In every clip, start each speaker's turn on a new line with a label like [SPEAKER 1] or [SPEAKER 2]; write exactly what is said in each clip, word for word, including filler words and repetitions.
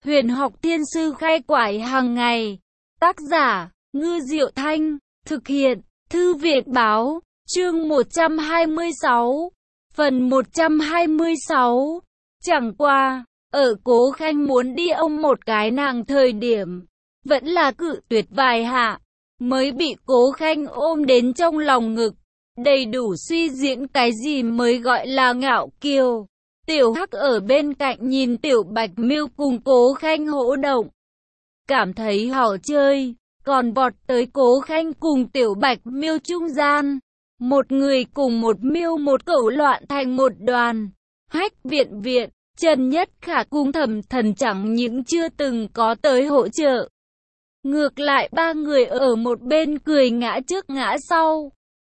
[SPEAKER 1] Huyền học thiên sư khai quải hàng ngày. Tác giả, Ngư Diệu Thanh. Thực hiện, Thư viện Báo. Chương một trăm hai mươi sáu. Phần một trăm hai mươi sáu. Chẳng qua, ở Cố Khanh muốn đi ông một cái nàng thời điểm, vẫn là cự tuyệt vài hạ, mới bị Cố Khanh ôm đến trong lòng ngực, đầy đủ suy diễn cái gì mới gọi là ngạo kiều. Tiểu Hắc ở bên cạnh nhìn Tiểu Bạch Miêu cùng Cố Khanh hỗ động, cảm thấy hảo chơi, còn vọt tới Cố Khanh cùng Tiểu Bạch Miêu trung gian. Một người cùng một miêu một cẩu loạn thành một đoàn. Hách Viện Viện, Trần Nhất Khả cùng Thẩm Thần chẳng những chưa từng có tới hỗ trợ. Ngược lại ba người ở một bên cười ngã trước ngã sau.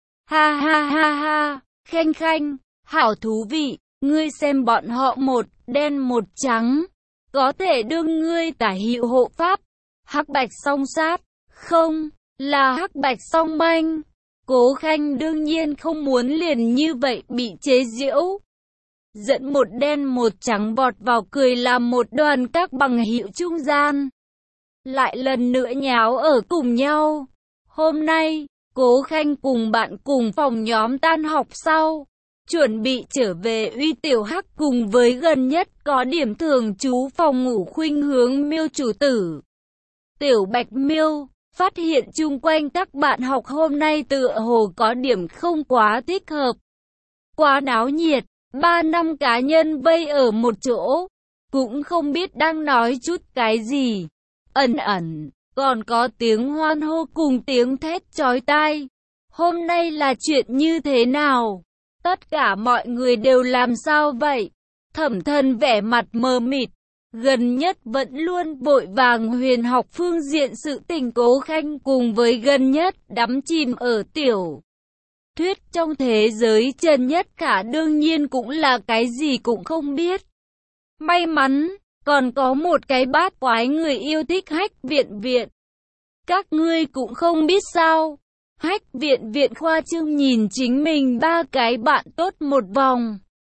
[SPEAKER 1] Ha ha ha ha, Khanh Khanh, hảo thú vị, ngươi xem bọn họ một đen một trắng, có thể đương ngươi tả hiệu hộ pháp. Hắc Bạch song sát, không, là Hắc Bạch song banh. Cố Khanh đương nhiên không muốn liền như vậy bị chế giễu. Dẫn một đen một trắng vọt vào cười làm một đoàn các bằng hữu trung gian. Lại lần nữa nháo ở cùng nhau. Hôm nay, Cố Khanh cùng bạn cùng phòng nhóm tan học sau, chuẩn bị trở về uy Tiểu Hắc cùng với gần nhất có điểm thường trú phòng ngủ khuynh hướng Miêu chủ tử. Tiểu Bạch Miêu phát hiện chung quanh các bạn học hôm nay tựa hồ có điểm không quá thích hợp. Quá náo nhiệt, ba năm cá nhân vây ở một chỗ, cũng không biết đang nói chút cái gì. Ẩn ẩn, còn có tiếng hoan hô cùng tiếng thét chói tai. Hôm nay là chuyện như thế nào? Tất cả mọi người đều làm sao vậy? Thẩm Thần vẻ mặt mờ mịt. Gần nhất vẫn luôn vội vàng huyền học phương diện sự tình. Cố Khanh cùng với gần nhất đắm chìm ở tiểu thuyết trong thế giới. Trần Nhất Khả đương nhiên cũng là cái gì cũng không biết. May mắn, còn có một cái bát quái người yêu thích Hách Viện Viện. Các ngươi cũng không biết sao. Hách Viện Viện khoa trương nhìn chính mình ba cái bạn tốt một vòng.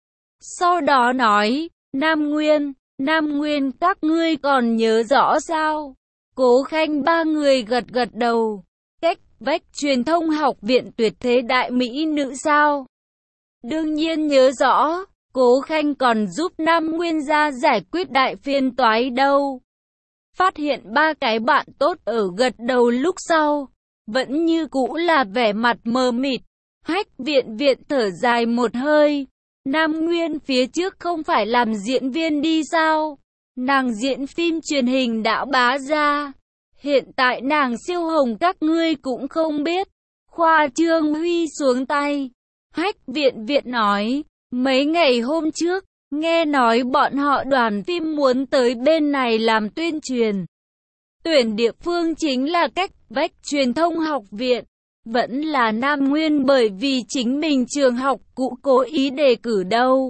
[SPEAKER 1] Sau đó nói, Nam Nguyên, Nam Nguyên các ngươi còn nhớ rõ sao? Cố Khanh ba người gật gật đầu. Cách vách truyền thông học viện tuyệt thế đại mỹ nữ sao? Đương nhiên nhớ rõ. Cố Khanh còn giúp Nam Nguyên gia giải quyết đại phiên toái đâu. Phát hiện ba cái bạn tốt ở gật đầu lúc sau, vẫn như cũ là vẻ mặt mờ mịt. Hách Viện Viện thở dài một hơi. Nam Nguyên phía trước không phải làm diễn viên đi sao? Nàng diễn phim truyền hình đã bá ra. Hiện tại nàng siêu hồng các ngươi cũng không biết. Khoa Trương Huy xuống tay. Hách Viện Viện nói, mấy ngày hôm trước, nghe nói bọn họ đoàn phim muốn tới bên này làm tuyên truyền. Tuyển địa phương chính là cách vách truyền thông học viện. Vẫn là Nam Nguyên bởi vì chính mình trường học cũ cố ý đề cử đâu.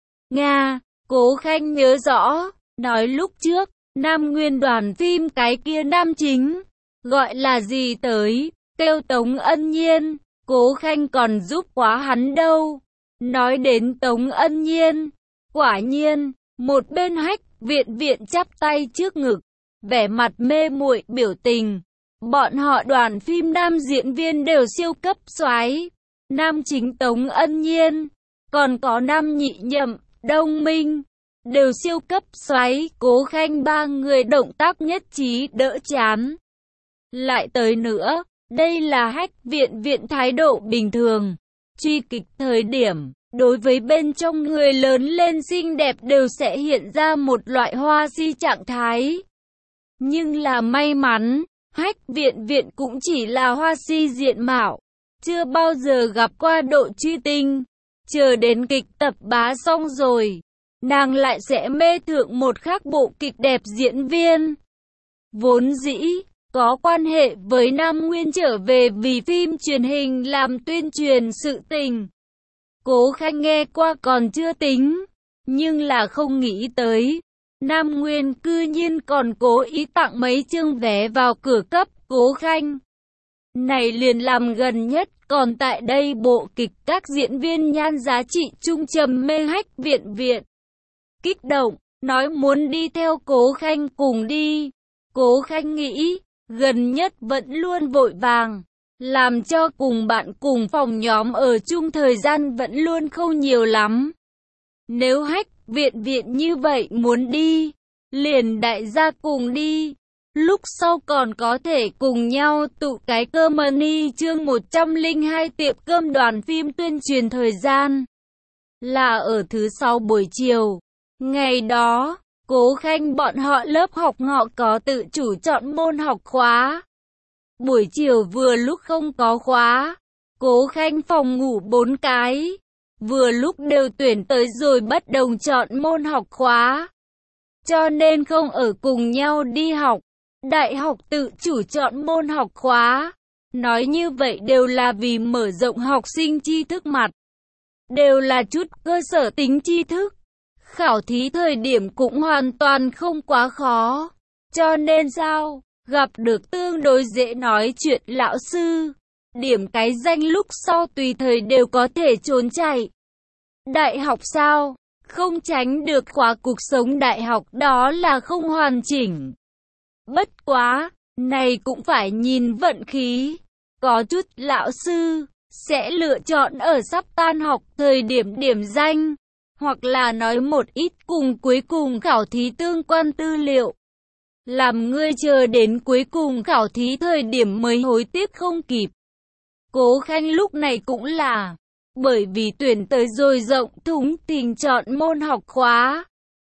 [SPEAKER 1] Nga, Cố Khanh nhớ rõ, nói lúc trước, Nam Nguyên đoàn phim cái kia nam chính, gọi là gì tới, kêu Tống Ân Nhiên, Cố Khanh còn giúp quá hắn đâu. Nói đến Tống Ân Nhiên, quả nhiên, một bên Hách Viện Viện chắp tay trước ngực, vẻ mặt mê muội biểu tình. Bọn họ đoàn phim nam diễn viên đều siêu cấp soái, nam chính Tống Ân Nhiên, còn có nam nhị nhậm, Đông Minh, đều siêu cấp soái. Cố Khanh ba người động tác nhất trí đỡ chán. Lại tới nữa, đây là Hách Viện Viện thái độ bình thường. Truy kịch thời điểm, đối với bên trong người lớn lên xinh đẹp đều sẽ hiện ra một loại hoa si trạng thái. Nhưng là may mắn, Hách Viện Viện cũng chỉ là hoa si diện mạo, chưa bao giờ gặp qua độ truy tinh. Chờ đến kịch tập bá xong rồi, nàng lại sẽ mê thượng một khác bộ kịch đẹp diễn viên. Vốn dĩ, có quan hệ với Nam Nguyên trở về vì phim truyền hình làm tuyên truyền sự tình. Cố Khanh nghe qua còn chưa tính, nhưng là không nghĩ tới. Nam Nguyên cư nhiên còn cố ý tặng mấy chương vé vào cửa cấp Cố Khanh. Này liền làm gần nhất còn tại đây bộ kịch các diễn viên nhan giá trị trung trầm mê Hách Viện Viện. Kích động, nói muốn đi theo Cố Khanh cùng đi. Cố Khanh nghĩ, gần nhất vẫn luôn vội vàng, làm cho cùng bạn cùng phòng nhóm ở chung thời gian vẫn luôn không nhiều lắm. Nếu Hách Viện Viện như vậy muốn đi, liền đại gia cùng đi. Lúc sau còn có thể cùng nhau tụ cái cơm money. Chương một trăm lẻ hai tiệm cơm đoàn phim tuyên truyền thời gian là ở thứ sáu buổi chiều. Ngày đó, Cố Khanh bọn họ lớp học họ có tự chủ chọn môn học khóa. Buổi chiều vừa lúc không có khóa, Cố Khanh phòng ngủ bốn cái, vừa lúc đều tuyển tới rồi bất đồng chọn môn học khóa. Cho nên không ở cùng nhau đi học. Đại học tự chủ chọn môn học khóa. Nói như vậy đều là vì mở rộng học sinh tri thức mặt. Đều là chút cơ sở tính tri thức. Khảo thí thời điểm cũng hoàn toàn không quá khó. Cho nên sao? Gặp được tương đối dễ nói chuyện lão sư. Điểm cái danh lúc sau tùy thời đều có thể trốn chạy. Đại học sao? Không tránh được khóa cuộc sống đại học đó là không hoàn chỉnh. Bất quá, này cũng phải nhìn vận khí. Có chút lão sư sẽ lựa chọn ở sắp tan học thời điểm điểm danh, hoặc là nói một ít cùng cuối cùng khảo thí tương quan tư liệu. Làm ngươi chờ đến cuối cùng khảo thí thời điểm mới hối tiếc không kịp. Cố Khanh lúc này cũng là bởi vì tuyển tới rồi rộng thùng thình chọn môn học khóa.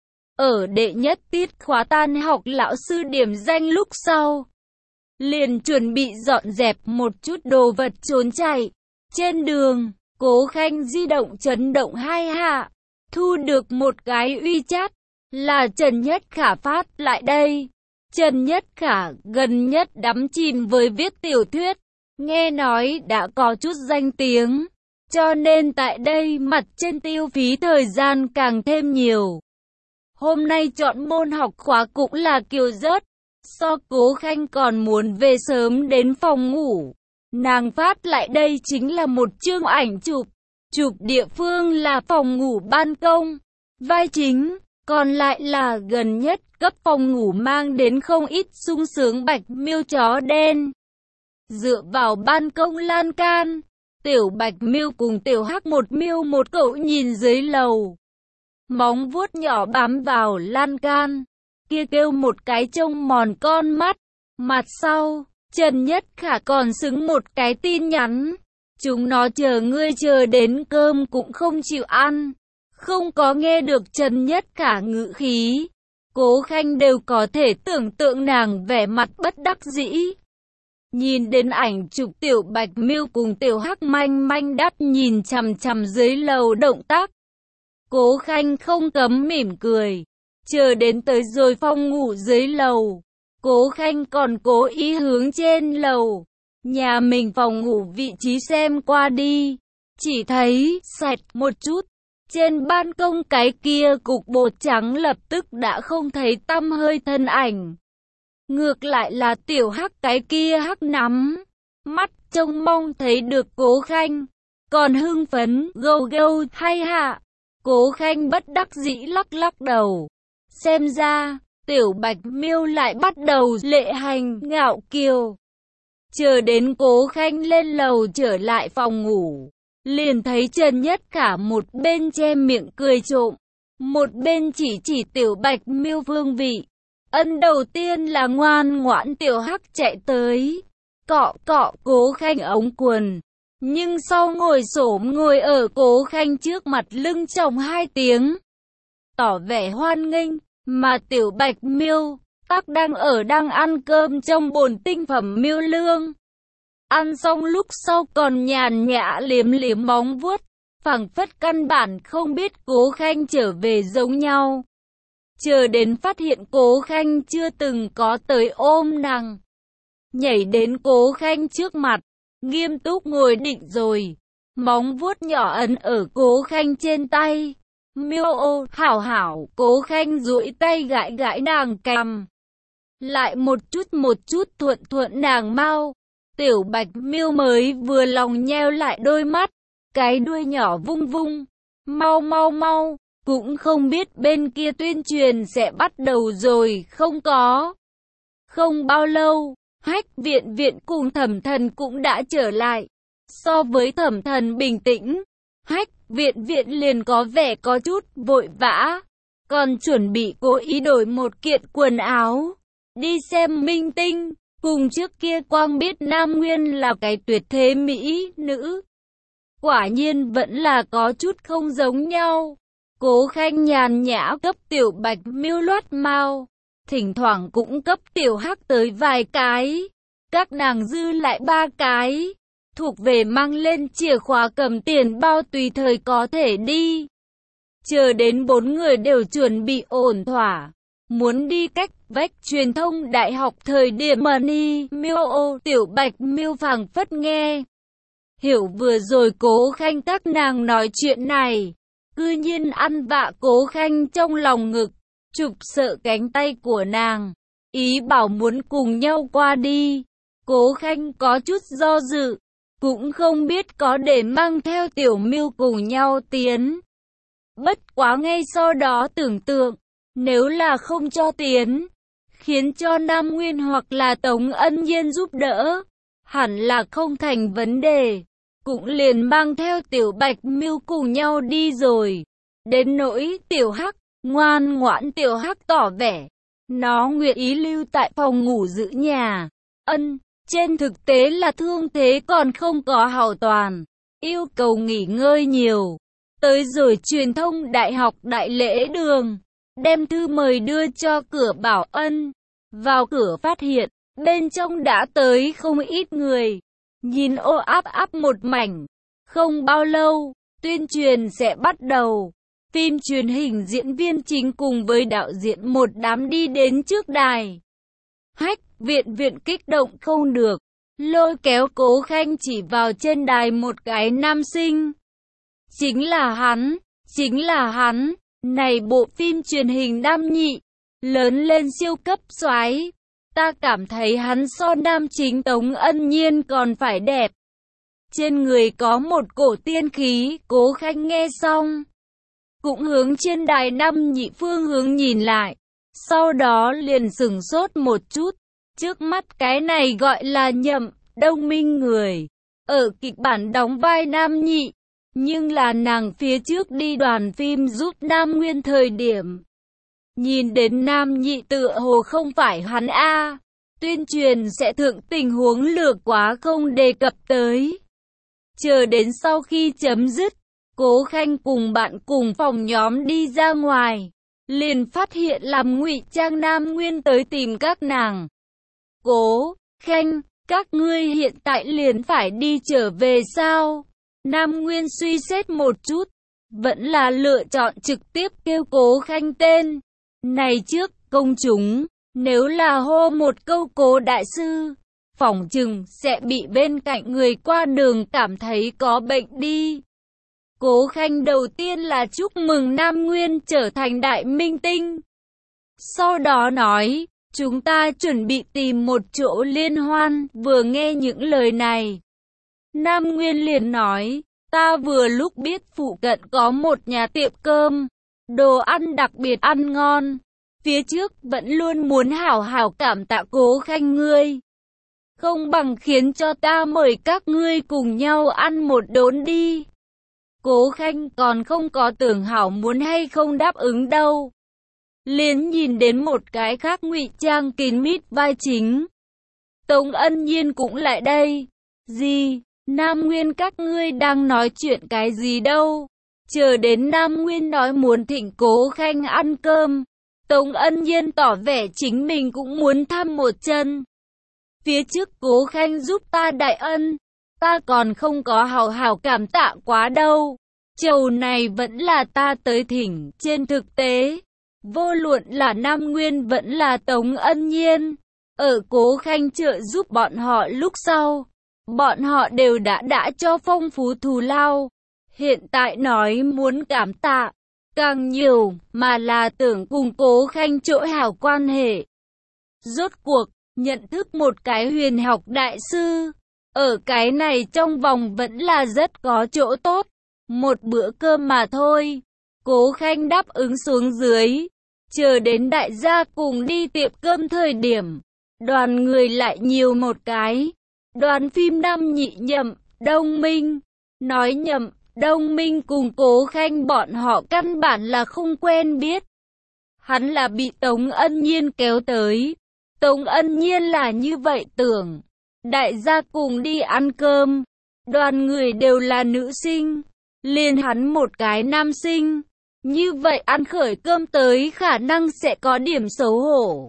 [SPEAKER 1] Ở đệ nhất tiết khóa tan học lão sư điểm danh lúc sau, liền chuẩn bị dọn dẹp một chút đồ vật trốn chạy. Trên đường, Cố Khanh di động chấn động hai hạ, thu được một cái uy chat, là Trần Nhất Khả phát lại đây. Trần Nhất Khả gần nhất đắm chìm với viết tiểu thuyết, nghe nói đã có chút danh tiếng, cho nên tại đây mặt trên tiêu phí thời gian càng thêm nhiều. Hôm nay chọn môn học khóa cũng là kiều rớt, so Cố Khanh còn muốn về sớm đến phòng ngủ. Nàng phát lại đây chính là một chương ảnh chụp, chụp địa phương là phòng ngủ ban công, vai chính, còn lại là gần nhất cấp phòng ngủ mang đến không ít sung sướng bạch miêu chó đen. Dựa vào ban công lan can, tiểu bạch miêu cùng tiểu hắc một miêu một cậu nhìn dưới lầu. Móng vuốt nhỏ bám vào lan can, kia kêu một cái trông mòn con mắt. Mặt sau, Trần Nhất Khả còn xứng một cái tin nhắn. Chúng nó chờ ngươi chờ đến cơm cũng không chịu ăn. Không có nghe được Trần Nhất Khả ngữ khí, Cố Khanh đều có thể tưởng tượng nàng vẻ mặt bất đắc dĩ. Nhìn đến ảnh chụp tiểu bạch miêu cùng tiểu hắc manh manh đắp nhìn chằm chằm dưới lầu động tác, Cố Khanh không cấm mỉm cười. Chờ đến tới rồi phòng ngủ dưới lầu, Cố Khanh còn cố ý hướng trên lầu nhà mình phòng ngủ vị trí xem qua đi. Chỉ thấy sạch một chút, trên ban công cái kia cục bột trắng lập tức đã không thấy tăm hơi thân ảnh. Ngược lại là tiểu hắc cái kia hắc nắm mắt trông mong thấy được Cố Khanh, còn hưng phấn gâu gâu hay hạ. Cố Khanh bất đắc dĩ lắc lắc đầu. Xem ra, tiểu bạch miêu lại bắt đầu lệ hành ngạo kiều. Chờ đến Cố Khanh lên lầu trở lại phòng ngủ, liền thấy Trần Nhất Khả một bên che miệng cười trộm, một bên chỉ chỉ tiểu bạch miêu phương vị. Ân đầu tiên là ngoan ngoãn tiểu hắc chạy tới, cọ cọ Cố Khanh ống quần. Nhưng sau ngồi xổm ngồi ở Cố Khanh trước mặt lưng chồng hai tiếng, tỏ vẻ hoan nghênh, mà tiểu bạch miêu tắc đang ở đang ăn cơm trong bồn tinh phẩm miêu lương. Ăn xong lúc sau còn nhàn nhã liếm liếm móng vuốt, phảng phất căn bản không biết Cố Khanh trở về giống nhau. Chờ đến phát hiện Cố Khanh chưa từng có tới ôm nàng, nhảy đến Cố Khanh trước mặt, nghiêm túc ngồi định rồi, móng vuốt nhỏ ấn ở Cố Khanh trên tay. Miêu ô, hảo hảo, Cố Khanh duỗi tay gãi gãi nàng cằm, lại một chút một chút thuận thuận nàng mau. Tiểu bạch miêu mới vừa lòng nheo lại đôi mắt, cái đuôi nhỏ vung vung, mau mau mau, Cũng không biết bên kia tuyên truyền sẽ bắt đầu rồi không có. Không bao lâu, Hách Viện Viện cùng Thẩm Thần cũng đã trở lại. So với Thẩm Thần bình tĩnh, Hách Viện Viện liền có vẻ có chút vội vã, còn chuẩn bị cố ý đổi một kiện quần áo, đi xem minh tinh. Cùng trước kia quang biết Nam Nguyên là cái tuyệt thế mỹ nữ, quả nhiên vẫn là có chút không giống nhau. Cố Khanh nhàn nhã cấp Tiểu Bạch Miêu loát mao, thỉnh thoảng cũng cấp Tiểu Hắc tới vài cái, các nàng dư lại ba cái, thuộc về mang lên chìa khóa cầm tiền bao tùy thời có thể đi. Chờ đến bốn người đều chuẩn bị ổn thỏa, muốn đi cách vách truyền thông đại học thời điểm Money Miêu ô Tiểu Bạch Miêu phảng phất nghe hiểu vừa rồi Cố Khanh các nàng nói chuyện này, cư nhiên ăn vạ Cố Khanh trong lòng ngực, chụp sợ cánh tay của nàng, ý bảo muốn cùng nhau qua đi. Cố Khanh có chút do dự, cũng không biết có để mang theo Tiểu Miêu cùng nhau tiến. Bất quá ngay sau đó tưởng tượng, nếu là không cho tiến, khiến cho Nam Nguyên hoặc là Tống Ân Nhiên giúp đỡ, hẳn là không thành vấn đề, cũng liền mang theo Tiểu Bạch Miêu cùng nhau đi rồi. Đến nỗi Tiểu Hắc, ngoan ngoãn Tiểu Hắc tỏ vẻ, nó nguyện ý lưu tại phòng ngủ giữ nhà. Ân, trên thực tế là thương thế còn không có hảo toàn, yêu cầu nghỉ ngơi nhiều. Tới rồi truyền thông đại học đại lễ đường, đem thư mời đưa cho cửa bảo ân. Vào cửa phát hiện, bên trong đã tới không ít người, nhìn ô áp áp một mảnh. Không bao lâu, tuyên truyền sẽ bắt đầu. Phim truyền hình diễn viên chính cùng với đạo diễn một đám đi đến trước đài. Hách Viện Viện kích động không được, lôi kéo Cố Khanh chỉ vào trên đài một cái nam sinh. Chính là hắn, chính là hắn, này bộ phim truyền hình nam nhị, lớn lên siêu cấp soái, ta cảm thấy hắn so nam chính Tống Ân Nhiên còn phải đẹp. Trên người có một cổ tiên khí, Cố Khanh nghe xong, cũng hướng trên đài nam nhị phương hướng nhìn lại, sau đó liền sửng sốt một chút, trước mắt cái này gọi là Nhậm Đông Minh người, ở kịch bản đóng vai nam nhị. Nhưng là nàng phía trước đi đoàn phim giúp Nam Nguyên thời điểm, nhìn đến nam nhị tựa hồ không phải hắn a, tuyên truyền sẽ thượng tình huống lược quá không đề cập tới. Chờ đến sau khi chấm dứt, Cố Khanh cùng bạn cùng phòng nhóm đi ra ngoài, liền phát hiện làm ngụy trang Nam Nguyên tới tìm các nàng. Cố Khanh, các ngươi hiện tại liền phải đi trở về sao? Nam Nguyên suy xét một chút, vẫn là lựa chọn trực tiếp kêu Cố Khanh tên này trước công chúng. Nếu là hô một câu Cố đại sư, phỏng chừng sẽ bị bên cạnh người qua đường cảm thấy có bệnh đi. Cố Khanh đầu tiên là chúc mừng Nam Nguyên trở thành đại minh tinh. Sau đó nói, chúng ta chuẩn bị tìm một chỗ liên hoan. Vừa nghe những lời này, Nam Nguyên liền nói, ta vừa lúc biết phụ cận có một nhà tiệm cơm, đồ ăn đặc biệt ăn ngon. Phía trước vẫn luôn muốn hảo hảo cảm tạ Cố Khanh ngươi. Không bằng khiến cho ta mời các ngươi cùng nhau ăn một đốn đi. Cố Khanh còn không có tưởng hảo muốn hay không đáp ứng đâu. Liền nhìn đến một cái khác ngụy trang kín mít vai chính. Tống Ân Nhiên cũng lại đây. Gì? Nam Nguyên các ngươi đang nói chuyện cái gì đâu? Chờ đến Nam Nguyên nói muốn thỉnh Cố Khanh ăn cơm, Tống Ân Nhiên tỏ vẻ chính mình cũng muốn thăm một chân. Phía trước Cố Khanh giúp ta đại ân, ta còn không có hào hào cảm tạ quá đâu. Chầu này vẫn là ta tới thỉnh. Trên thực tế, vô luận là Nam Nguyên vẫn là Tống Ân Nhiên, ở Cố Khanh trợ giúp bọn họ lúc sau, bọn họ đều đã đã cho phong phú thù lao. Hiện tại nói muốn cảm tạ, càng nhiều, mà là tưởng cùng Cố Khanh chỗ hảo quan hệ. Rốt cuộc, nhận thức một cái huyền học đại sư, ở cái này trong vòng vẫn là rất có chỗ tốt. Một bữa cơm mà thôi, Cố Khanh đáp ứng xuống dưới. Chờ đến đại gia cùng đi tiệm cơm thời điểm, đoàn người lại nhiều một cái. Đoàn phim năm nhị nhậm, Đông Minh. Nói nhậm, Đông Minh cùng Cố Khanh bọn họ căn bản là không quen biết. Hắn là bị Tống Ân Nhiên kéo tới. Tống Ân Nhiên là như vậy tưởng. Đại gia cùng đi ăn cơm. Đoàn người đều là nữ sinh. Liền hắn một cái nam sinh. Như vậy ăn khởi cơm tới khả năng sẽ có điểm xấu hổ.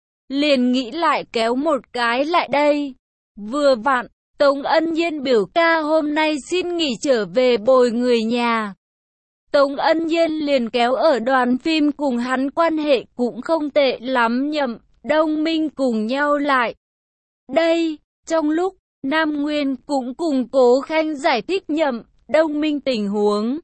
[SPEAKER 1] Liền nghĩ lại kéo một cái lại đây. Vừa vặn, Tống Ân Nhiên biểu ca hôm nay xin nghỉ trở về bồi người nhà. Tống Ân Nhiên liền kéo ở đoàn phim cùng hắn quan hệ cũng không tệ lắm nhậm, Đông Minh cùng nhau lại. Đây, trong lúc, Nam Nguyên cũng cùng Cố Khanh giải thích nhậm, Đông Minh tình huống.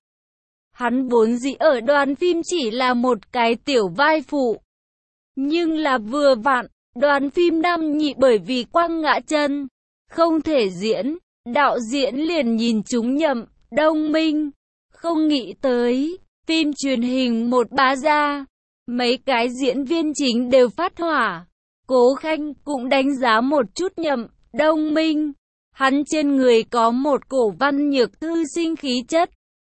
[SPEAKER 1] Hắn vốn dĩ ở đoàn phim chỉ là một cái tiểu vai phụ. Nhưng là vừa vặn, đoàn phim năm nhị bởi vì quăng ngã chân, không thể diễn, đạo diễn liền nhìn chúng nhậm, Đông Minh. Không nghĩ tới, phim truyền hình một bá ra, mấy cái diễn viên chính đều phát hỏa. Cố Khanh cũng đánh giá một chút nhậm, Đông Minh. Hắn trên người có một cổ văn nhược thư sinh khí chất.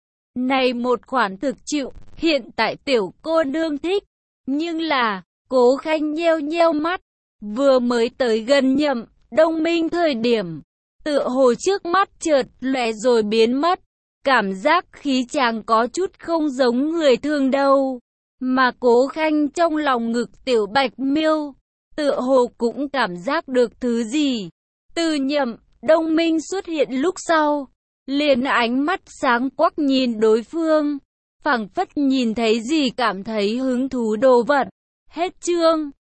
[SPEAKER 1] Này một khoản thực chịu, hiện tại tiểu cô nương thích. Nhưng là, Cố Khanh nheo nheo mắt, vừa mới tới gần nhậm, Đông Minh thời điểm, tựa hồ trước mắt chợt lóe rồi biến mất. Cảm giác khí chàng có chút không giống người thường đâu. Mà Cố Khanh trong lòng ngực tiểu bạch miêu, tựa hồ cũng cảm giác được thứ gì. Từ nhậm, Đông Minh xuất hiện lúc sau, liền ánh mắt sáng quắc nhìn đối phương, phảng phất nhìn thấy gì cảm thấy hứng thú đồ vật. Hết chương.